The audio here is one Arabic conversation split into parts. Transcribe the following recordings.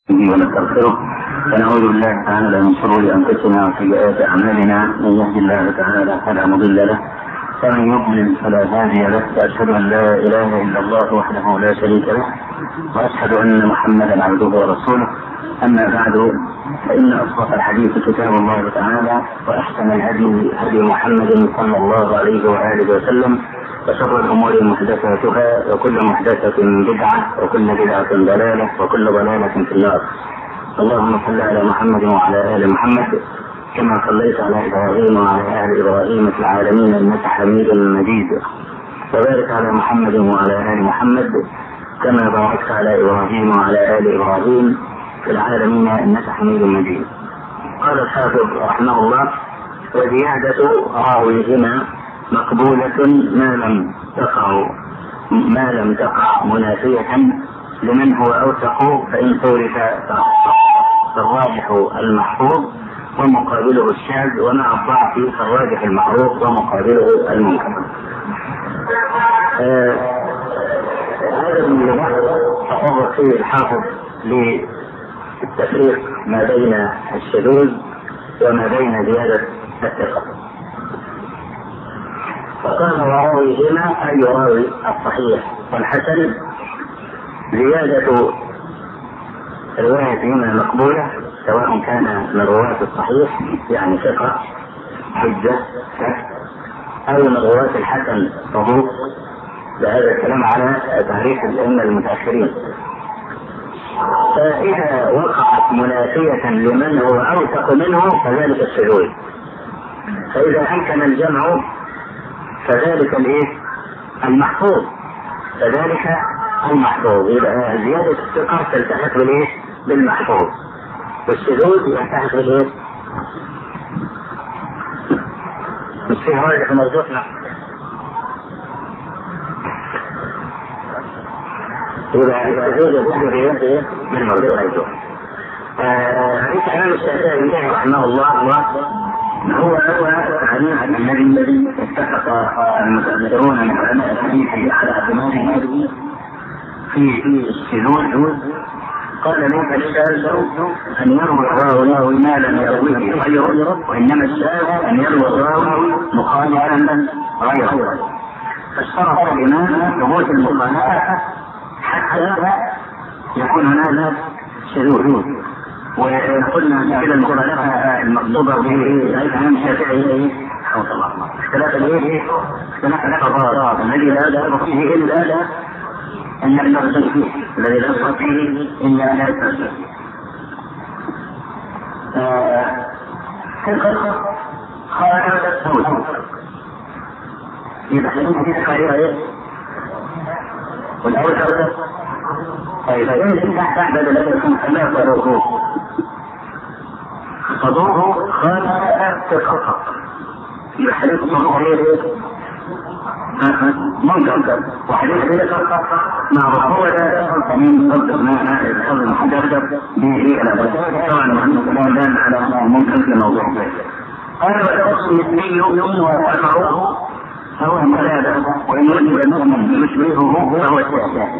ونستغفره ونعوذ بالله تعالى من شرور انفسنا وسيئات اعمالنا. من يهد الله تعالى فلا مضل له ومن يضلل فلا هادي له، واشهد ان لا اله الا الله وحده لا شريك له، واشهد ان محمدا عبده ورسوله. اما بعد، فان اصدق الحديث كتاب الله تعالى، واحسن الهدي هدي محمد صلى الله عليه واله وسلم، وشر الامور محدثاتها، وكل محدثه بدعه، وكل بدعه ضلاله، وكل ضلاله في النار. اللهم صل على محمد وعلى ال محمد كما صليت على ابراهيم وعلى ال ابراهيم في العالمين انك حميد مجيد، وبارك على محمد وعلى ال محمد كما باركت على ابراهيم وعلى ال ابراهيم في العالمين انك حميد مجيد. قال الحافظ رحمه الله: وزيادة راويهما مقبولة ما لم تقع منافية لمن هو أوثق، فإن صورف فالراجح المحفوظ ومقابله الشاذ، ومع الضعف فالراجح المعروف ومقابله المنكر. هذا من البحث تطرق فيه الحافظ للتفريق ما بين الشذوذ وما بين زيادة الثقة. فقال: وراويهما أي يراوي الصحيح والحسن، زيادة روايتهما مقبولة، سواء كان من رواة الصحيح يعني ثقة حجة أو من رواة الحسن صدوق. بهذا الكلام على تعريف الأئمة المتأخرين. فإذا وقعت منافية لمن هو أوثق منه فذلك الشذوذ، فإذا أمكن الجمع فذلك المحفوظ، فذلك المحفوظ. يبقى زيادة الثقة تلتحق بالمحفوظ، والشذوذ يلتحق مش فيه راجح مرجوحنا. يبقى الشذوذ يلتحق بالمرجوح. حديث الإمام الشافعي رحمه الله هو الذي اتفق المتأخرون من علماء الحديث على اعتماده في الشذوذ. قال: ليس الشاذ ان يروي الراوي ما لم يرويه غيره، وانما الشاذ ان يروي الراوي مخالفا غيره. فاشترط الامام ثبوت المخالفه حتى يكون هناك شذوذ. وقلنا كده المخالفه المقصوده به الامام الشافعي اختلاف القضاء الذي لا يدخل فيه الا ان الذي لا يدخل فيه الا لا يدخل خالف الصوت. يبقى حديث خالف والاول. طيب إن تحت بدل لكم ثلاثة ركوب صدوه خالف الخطأ، يبقى حديث صدوه منكر، وحديث مع هو لا من ضد ما الحظ المحدد به الأبد. طبعا محمد الكلام دان على منكر في موضوع. قال: وتوصل الاثنين وفعله فهو ثلاثة، وإن وجد المؤمن يشبهه فهو الثالث.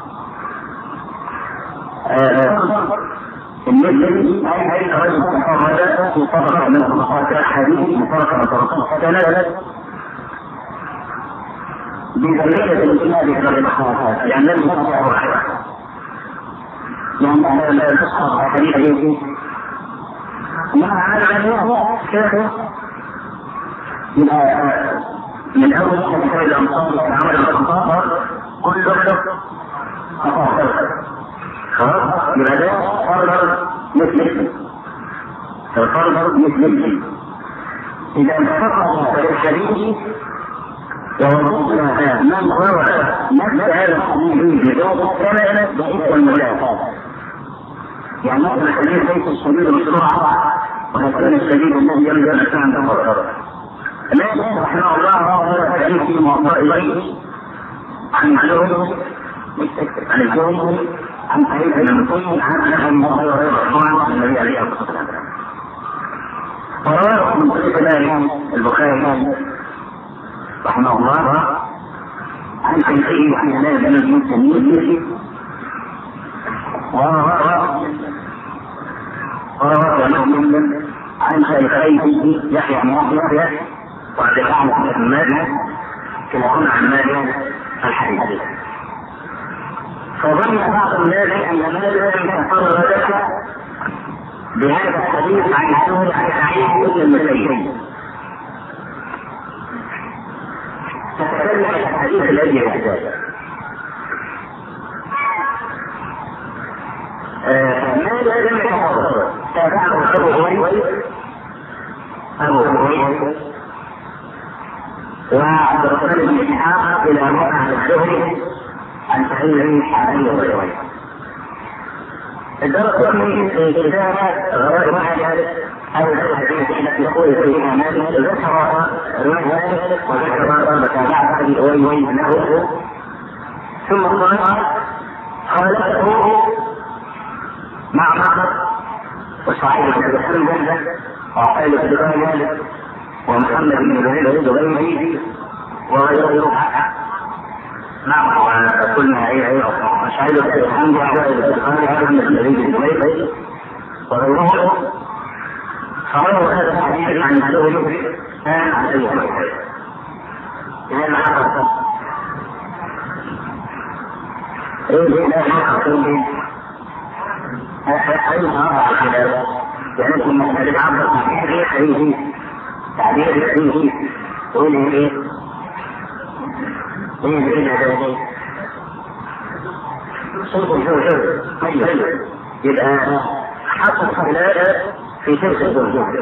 الذي أي رجل تفرد في طبقة من طبقات الحديث بطرق طرقات ثلاثة بذرية الإسناد في الحافظ، يعني لم يصح واحدة، يعني لا تصحب حديث مع علماء كيف من أول حديث الأمصار عمل الأمصار كله لماذا؟ فرض مثل إذا انتقض الحديث ووضعنا من روى نفس هذا الحديث بجواب كما ضعيف الملاك، يعني مثل الحديث ليس الشديد بسرعة، ولكن الشديد الذي يملك الإنسان تفرد. الإمام رحمه الله روى الحديث في موضوع إليه عن الجوهري عن سعيد بن المسيب عن ابي هريره النبي عليه الصلاه والسلام. ورواه من طريق البخاري رحمه الله عن شيخه عن هلال بن المسلمين، ورواه عن شيخين يحيى بن يحيى وعبد الرحمن بن مالك كلاهما عن مالك الحديث. فظن بعض الناس ان مالك تفرد لك بهذا الحديث عن سعيد بن المسيب، فتكلم الحديث الذي يحتاجه. مالك لم يتفرد، تابعه ابو هريره وعبد الرحمن بن اسحاق الى رفع الزهري عن سعيد بن هريره. الدرس من كتابة غرائب ذلك أو الحديث التي يقول فيها مالك ذكر رواية وذكر متابعة أبي أويس له، ثم خالفه مع معمر وسعيد بن حنبل وعقيل بن مالك ومحمد بن زهير وغيره. نعم قلنا ايه سعيد بن حنبل وعقيل بن زهير وغيره. فرووا هذا الحديث عن الزهري كان عن ابي هريره. اذا ما حصل ايه لا حصل أي مرة كذا يعني ثم العبد في حديث تعبير فيه يقول إيه هذا صوت الزوج طيب يبقى حصل خلاف في شيء الزوج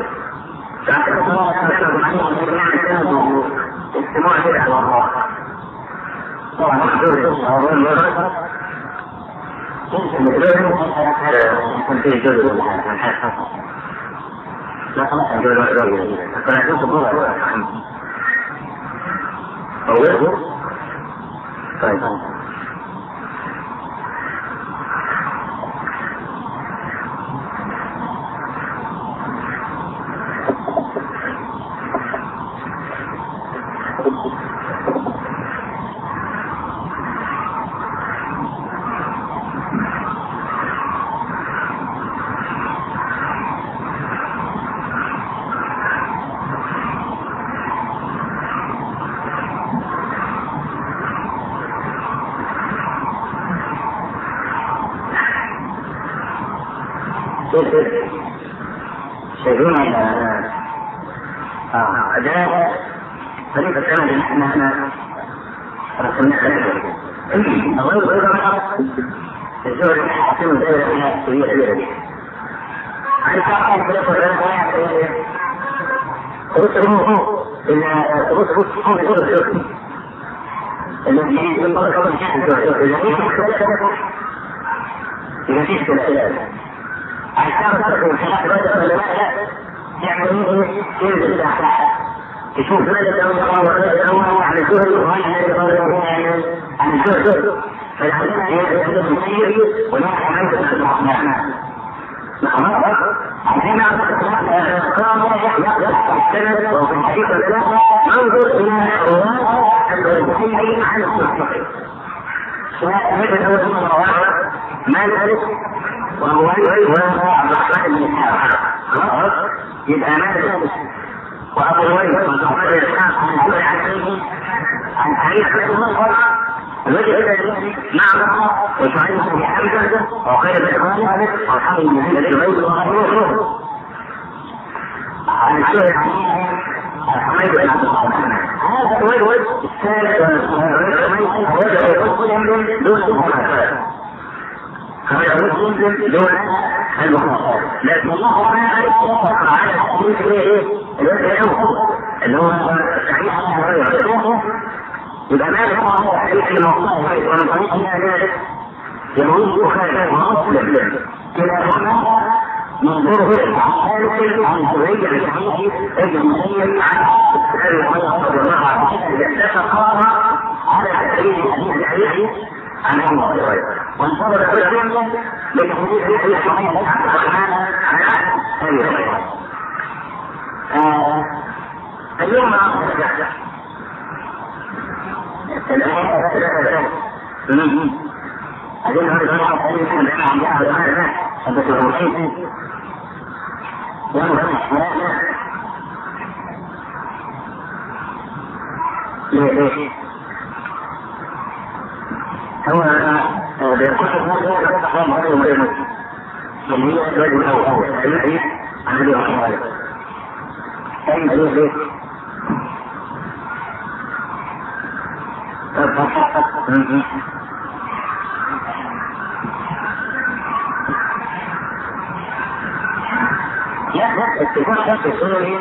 استماع كده على الله طبعا يكون فيه جزء من الحياة لا خلاص جزء فلا تصبر أوله طيب شايفين ده طريقة السنة اللي احنا رسمنا عليها الغير غير الزور اللي حاطينه دائرة فيها كبيرة دي عن تعرف بلغة الغير الذي ينبغي قبل إذا فيش كلام عشان تركوا الخلاف بدأ ولا لا يعملوا ايه ينزل الأحلام يشوف ماذا لو يقرأ عن الزهري عن الزهري فالعلماء يجب المسير ونحن عيد الرحمن عشان قاموا السند وفي الحديث ولا ننظر إلى رواة المسير عن الصحيح فنجد أول مرة ما نعرف وهو عبد الرحمن بن اسحاق يبقى مالك وابو هريره وعبد الرحمن بن اسحاق عن سعيد بن المنصور الذي معه وسعيد بن حمزه وخير بن خالد وحمد بن زبير وغيره عن الشيخ حميد بن عبد الرحمن. هذا الوجه الثالث وجه دون المخالفات هذا مسلم دون البخاري، لكن الله تعالى وقع على الحديث اللي هو سعيد بن هريره يبقى ما هو الحديث الموضوع ومن طريق ذلك يروي البخاري ومسلم كلاهما منظوره عن زهير بن حنبل ابن المسيب عن ابي هريره رضي الله عنه اتفقا على تحريم حديث علي عن ابي هريره وانفرد كلهم بتحديث الصحيح عن الرحمن عن ابي هريره. اليوم ليه؟ هو بيقول اللي هي الوجه الأول أي عن الوجه ليه؟ لا اتفاق في السوري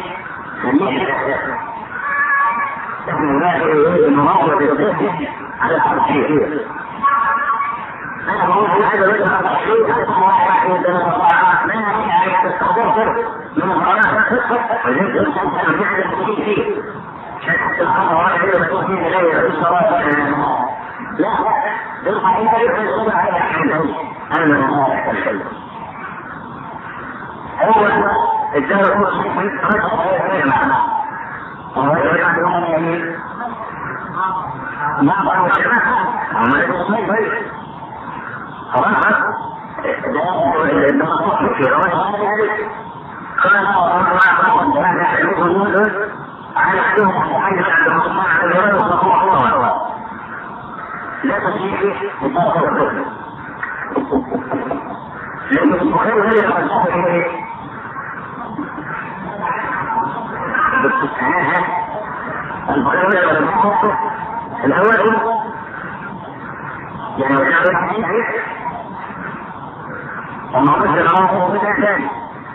نحن نلاقي المناظرة بالذات على الترشيح. أنا بقول هذا الوجه الترشيح هذا واحد من الأربعة ما يعني تستخدمه من القناة وزيد الإنسان الفعل التي فيه حتى الأمر واحد يقول فيه لا يصرف لا بالحقيقة يحصل على الحمد أنا أتكلم هو الدار هو شيء معنا وهو يعلم يعني ما بعرف ما يسمى خلاص ده المقصود في رواية قال الله على عدوهم حيث عندهم الله على الرواية الله لا تشيء لكن المخير هل يقصد المخير الأول يعني وكان وما قصد الله بالإحسان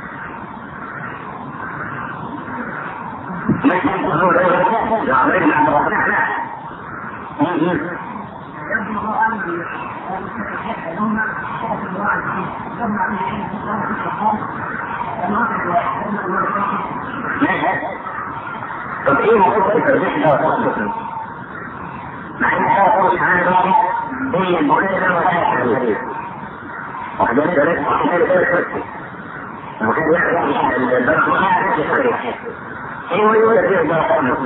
ما يكون لا علينا عند ربنا طب ايه موضوع التربية ده مع ان هذا سبحانه هي المخيلة والحديث وحدث ذلك وكان يعرف البرق يعرف الحديث ايه هو يوجد فيه البرق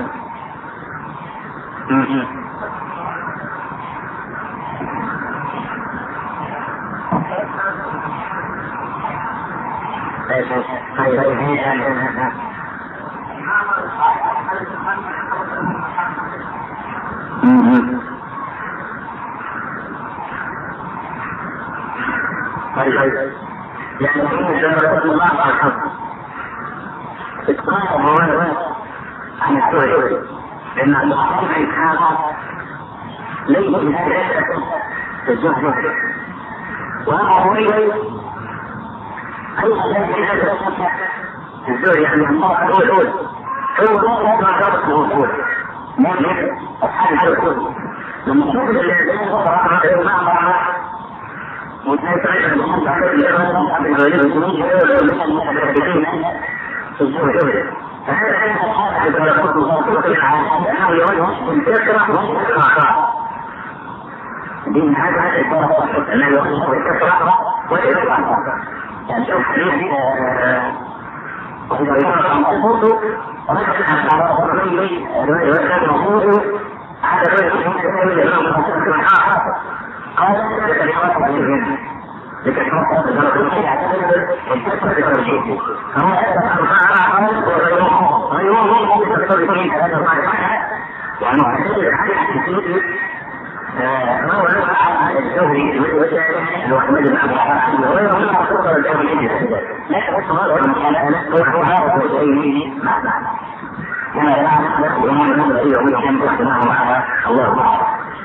يعني الله على الحق اتقاء مواد عن السوري لأن الحق الإسحاق ليس بذلك الزهد وهو أيضا الزهد يعني الله الأول هو ما جرت الوصول مؤمن أصحاب الكل لما تشوف الإنسان وقرأ معه وتنسى المهم على فهذا إذا يقول أنه يوجه الكسرة والإقراء دين هذا الكسرة أنه يوجه الكسرة والإقراء يعني شوف حديث وإذا يقرأ المقصود رجع على الرجل وكان المقصود على الرجل قال لكلمات الجن لكلمات الجن يعتبر الكسر بالترجيح فهو أربعة وغيرهم متصرفين هذا المعنى وأنه يعتبر حديث هو الزهري وأحمد بن عبد الرحمن وغيرهم متصرف الجهري لكن الصغار هو هذا الشيء معنى كما يعلم ومن الذي يؤمن معه على الله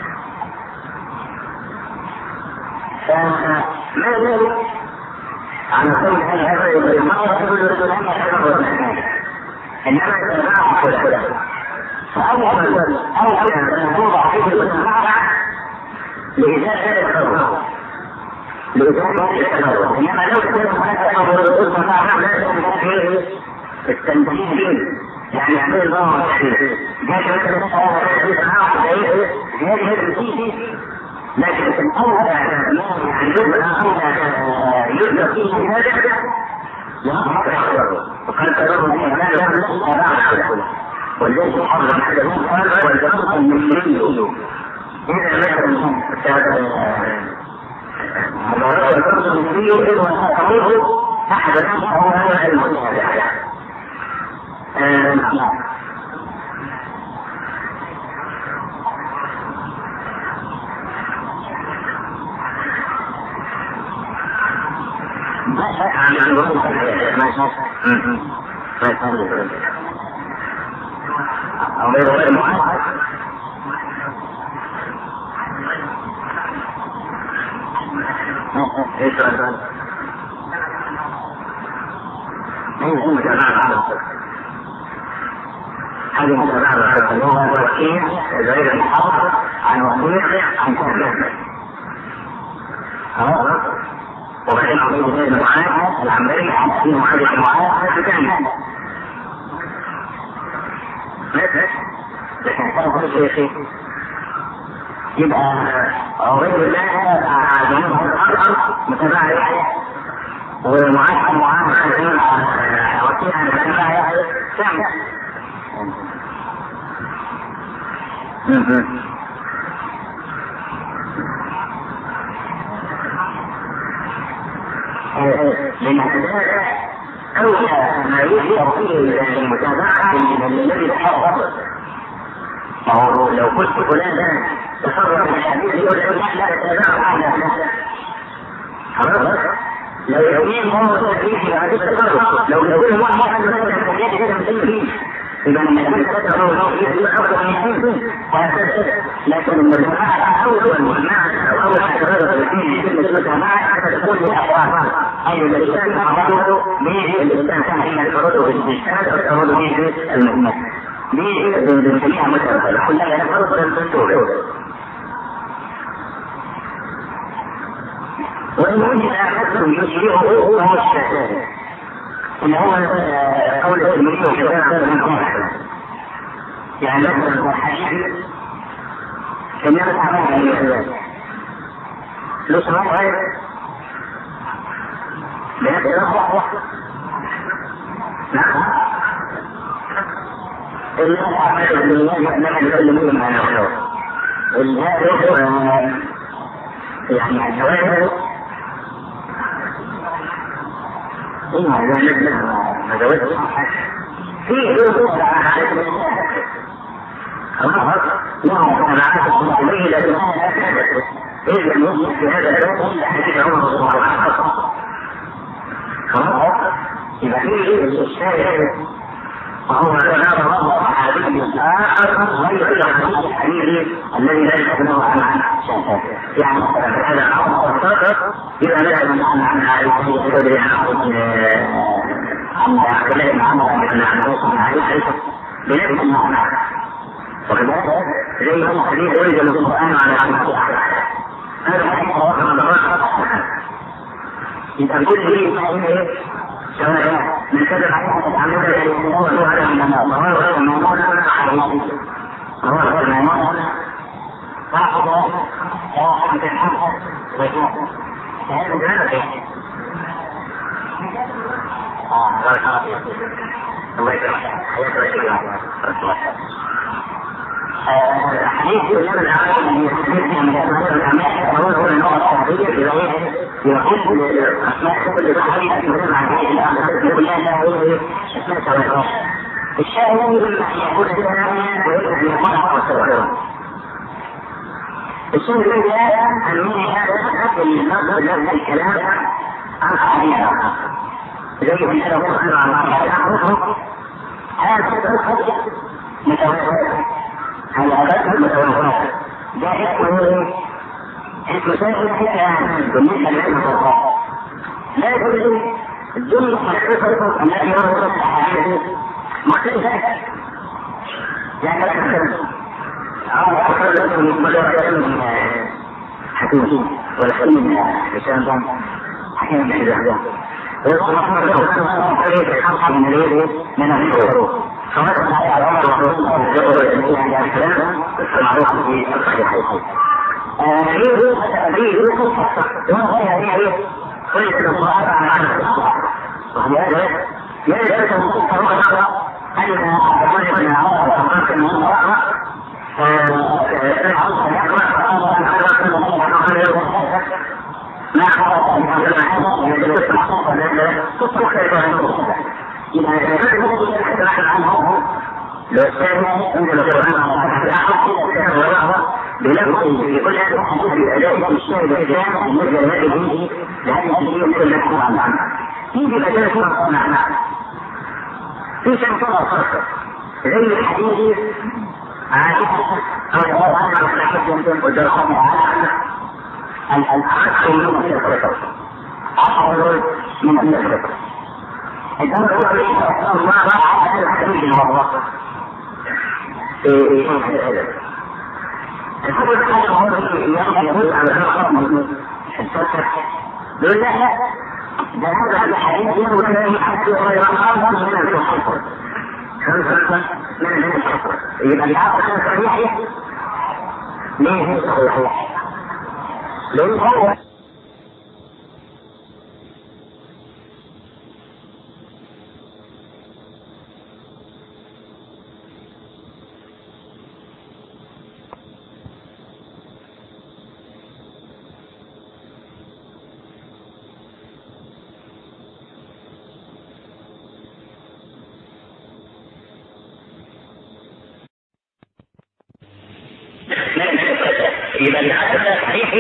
فما ذلك عن قول هذا يقول ما يقول الرجلان يحفظ انما يتبعه كله فاول ان توضع فيه المعنى لإزالة التضرر انما لو كان هناك امر الظلم معه لا يكون فيه التنبيه فيه يعني يعمل الله التحرير جاء مثلا لكن أولى يعني يبدأ فيه هذا وقال تدرب فيه لا يبدأ ولذلك يحرم هذا المنكر والجرم المسلمين إذا مثلا هذا الجرم المسلمين إذا وحرمه أحد الأمر هو المتابعة. هذه متابعة اللغة والوكيل غير الحرب عن وثيق عن كهنة. وبعدين عبيد بن معاذ العنبري عن أبي معاذ بن معاذ بكامل. لكن كان هو الشيخ يبقى غير الله جنوب الأرض متابعة ومعاذ وكيل عن متابعة كامل. لأن أولى ما يذكر فيه المتابعة الذي تحرر. فهو لو قلت فلان تحرر من الحديث يقول لا تتابعه لو يقين هو تدريجي بعد التقرب لو يقول واحد مثلا من يد كده مسلم إذا النبي تتبعه أفضل من حين لكن المتابعة أول معنى أو أول حاجة الدين كلمة متابعة حتى تكون للأفراد أي الإنسان أمره به الإنسان حين يفرده بالاجتهاد ويفرده به المهمة به بنسميها متابعة كلها يفرض الدستور. وإن وجد أحد يشيعه هو الشهادة إن هو قول المريض يعني مثلا الحديث كان يرفع معه لو سمعت غير بنفس الرفع نعم اللي يرفع معه لما يتكلمون معنا والهادف يعني الجواب ما جوزت فيه يوصل على معاه الصلاحية لكن إذا المسلم في هذا الوقت حديث عمر رضي الله عنه خلاص يبقى فيه الشاهد وهو نرى الله حديث آخر غير الحديث الذي لا يتكلم عنه يعني مثلا هذا أمر فقط إذا نزل عن عائشة تدري عن عبد الله بن عمرو عن عائشة بنفس المعنى وكذلك زي ما الحديث ولد القرآن على عمل هذا حديث واحد من يبقى كل شيء سواء من كذب عليه تعمد هو على الميمون هو الميمون صاحب واحد الحق وجوه فهذا ذلك بارك الله فيك الله يكرمك حياك الله حديث الإمام العالمي يحدثنا من أسماء الأعمال هو النوع الصحيح يقول أسماء كل صحيح يتكلم عن هذه الأعمال يقول لا هي أسماء سواء الشاهد إما أن يكون ثانيا وإما أن يكون أقوى الشاهد الذي أن من هذا اللفظ لفظ الكلام عن صحيح زي ما يقول أنا هذا متوازن هذا أبدا متوازن ده اسمه سائل حكاية بالنسبة لعلم الفرقات لا يجوز الجملة الحقيقة التي يرى الحديث مختلفة يعني لا تختلف أخذ لكم من حكيم ولا حكيم حسام حكيم حسام ويقول الله من اليد من الحروف فمثل على عمر وعثمان يعني الكلام المعروف في الصحيحين كل القرآن عن وهذا يجب أن تكون أن أقول عمر وعثمان من المرأة ما حرص أن يكون تختلف عن الصحة. إذا نحن عنه لو الثاني عندنا القرآن بلفظ في كل هذا الأداء الشاهد الثاني نزل هذه لأنه يمكن القرآن عنه. في بداية معنى في شيء فرق زي الحديث عائشة أو القرآن الحديث ودرسنا العشر من الفطرة، عشر من الفطرة. عندما يقول الله على الحديث المرة الحديث هذا هو يرد على الأخر يقول لا ده هذا الحديث يروي له حتى غير خاص من الفطرة من الفطرة. يبقى العقل صحيح ليه صحيح؟ لأن هو يبقى العقل صحيح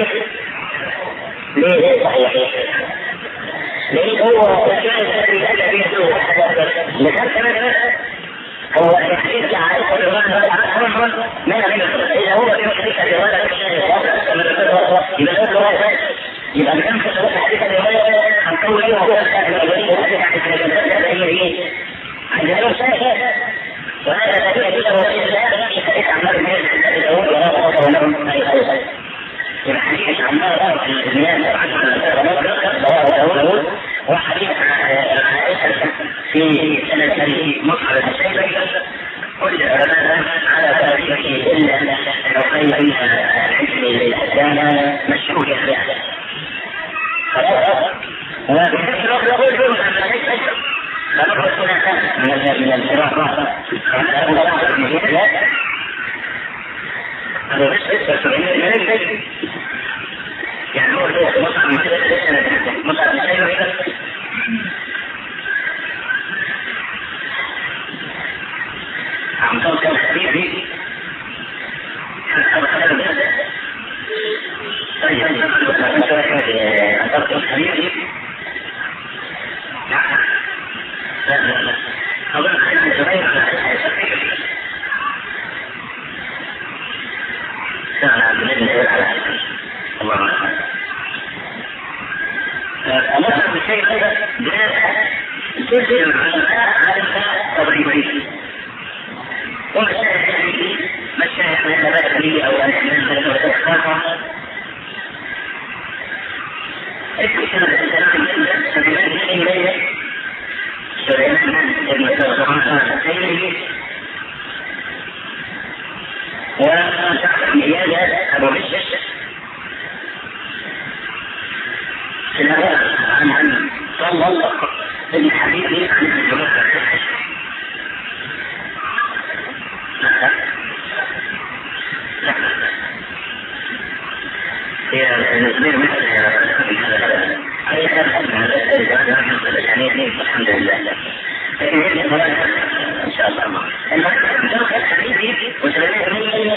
ليه صحيح؟ لأن هو الذي يدور لكن هو الحديث عائشة من إذا هو يحدث الرواية يبقى كم تشوف حديث الرواية عن قوله عندنا شيء وهذا الذي يدل على في حديث عمار بن ياسر ولهم أي خير. الحديث عمار بن ياسر وحديث عائشة في سنة مصعب الشيبي كل علماء على تاريخه إلا العقيل العلم الإسلام مشهور يعني. وبحيث يقول جملة من الحديث فنقول هنا من الفراغات هذا يعني هو مصعب من سنة مصعب الشيبي عم توصل حبيبي طيب أنت حبيبي لا أظن أن صغير سأنا بالنسبة على الله أمثل بشيء جزء من العلماء تضريبين مشاهد من النبات لي أو أن من الأخلاق اكتشف الإنسان سبيل إليه سليمان بن سلطان سيده وسعد بن إياد أبو بشر سلام عن صلى الله بن حبيبه عن الجنوب هي نسبير مثل أي الحمد لله لكن هذه الصلاة إن شاء الله الدرس الحديثي وسلامات من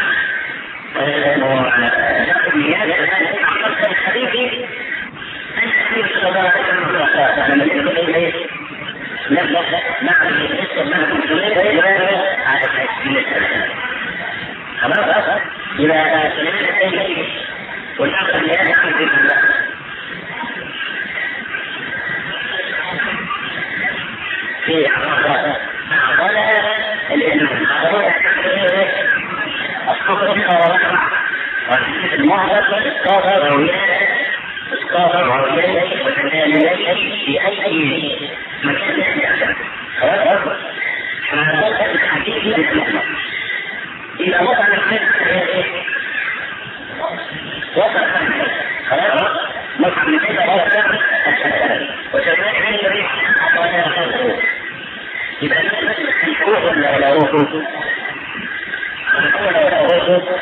شخص مياه الدرس الحديثي الحديث صلى الله عليه وسلم لما يقول إليه نبدأ مع الإسلام على الحديث خلاص إذا سلامات الحديث والآخر مياه الحديث في أعضاء المعرض إسقاط رويات وتناليات في أي مكان فهذا الحديث بالإسلام إذا وصل الخير وصل خلاص مصعب من كيف وصل وسلمان عن الريح أعطانا خلقه يبقى الحقوق ولا روحه ولا روحه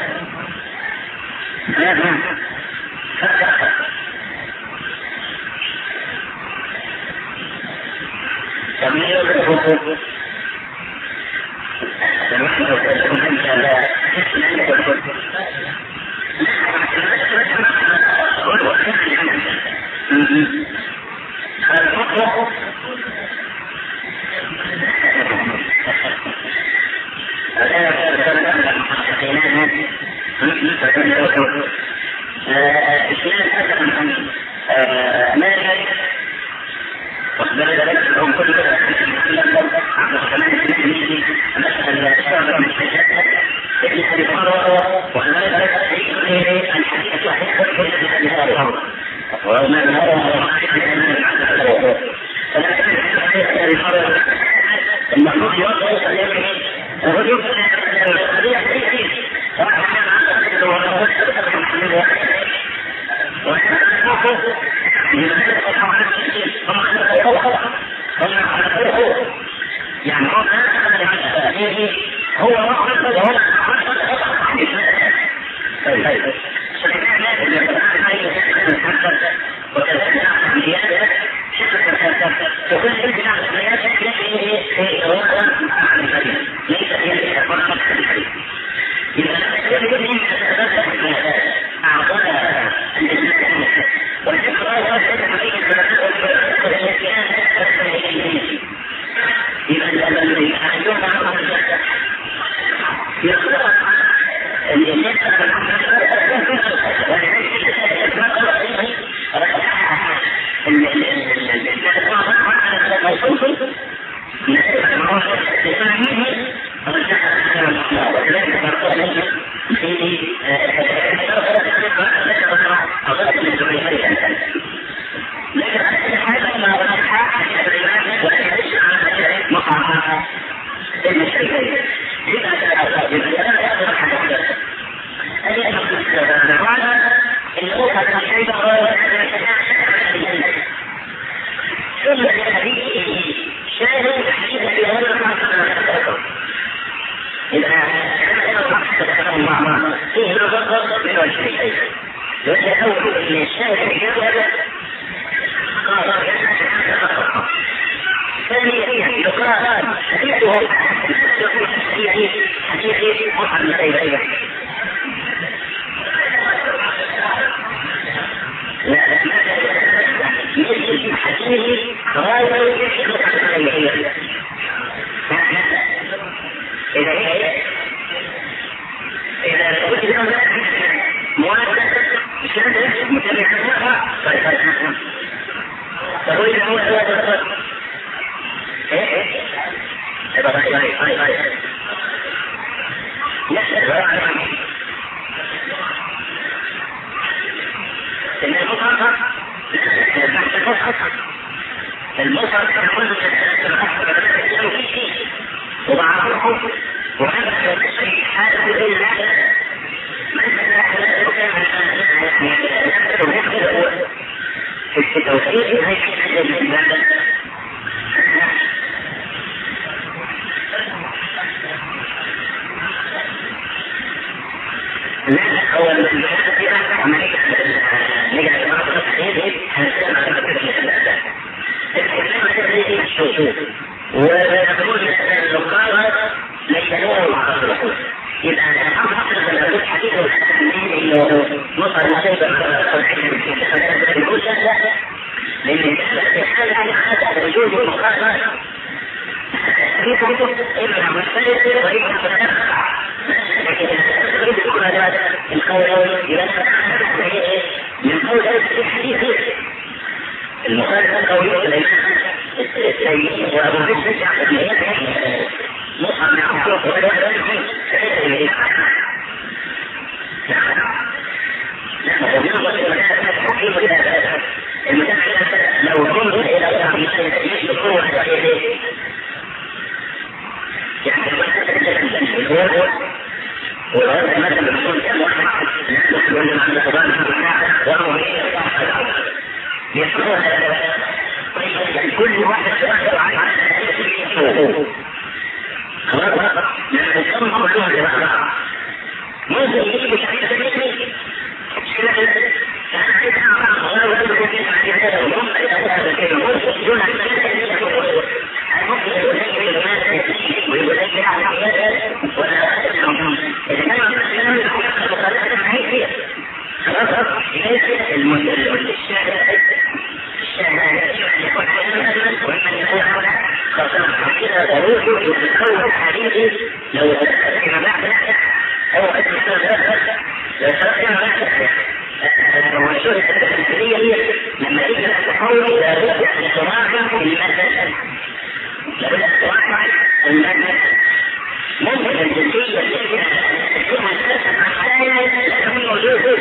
كده ضروري يتكون حديثي لو تذكر فيما بعد أو لو فيما بعد وشوف التفسيرية لما تيجي تقول لابد أن تراجع المثل، لابد أن تراجع المثل. ممكن الجنسية التي فيها الأسف أحيانا لا تكون موجودة.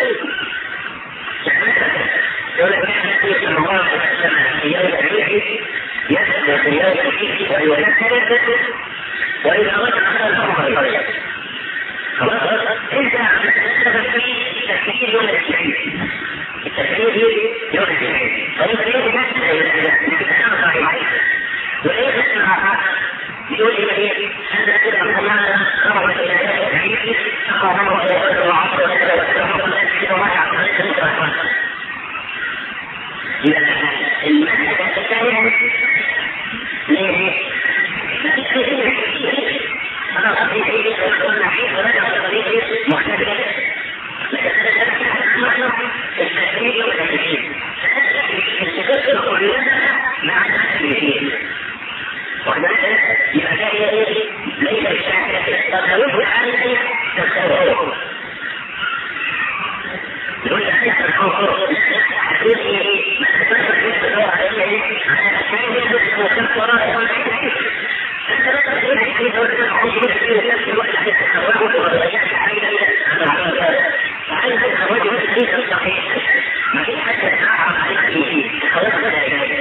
يقول لك نحن في الله في يوم العيد يسأل في يوم العيد ويذكر وإذا رجع على الأمر خلاص انت تتسبب في تفكير يوم العيد، التفكير يوم العيد طيب ليه تنصح وليه تسمع يقول لي أنت كده الله خرج إلى يوم العيد أقامه إلى يوم العصر إذا المسألة الثانية ليه؟ خلاص في عيد وكل عيد ولد طريق مختلف التفكير والتفكير التفكير كلها مع التفكير وكذلك يبقى ليس الشاكر تتوجه عليه تتوجه يقول لك يحصل الخوف حديث ايه ما تتوجه بالدور عليه على الشيء يجب وكف وراء انت لا تقدر تحديث وتتوجه في نفس الوقت عليه التوجه وضيعت عليه فعايز التوجه في صحيح ما في حد يتعرف عليك فيه التوجه لا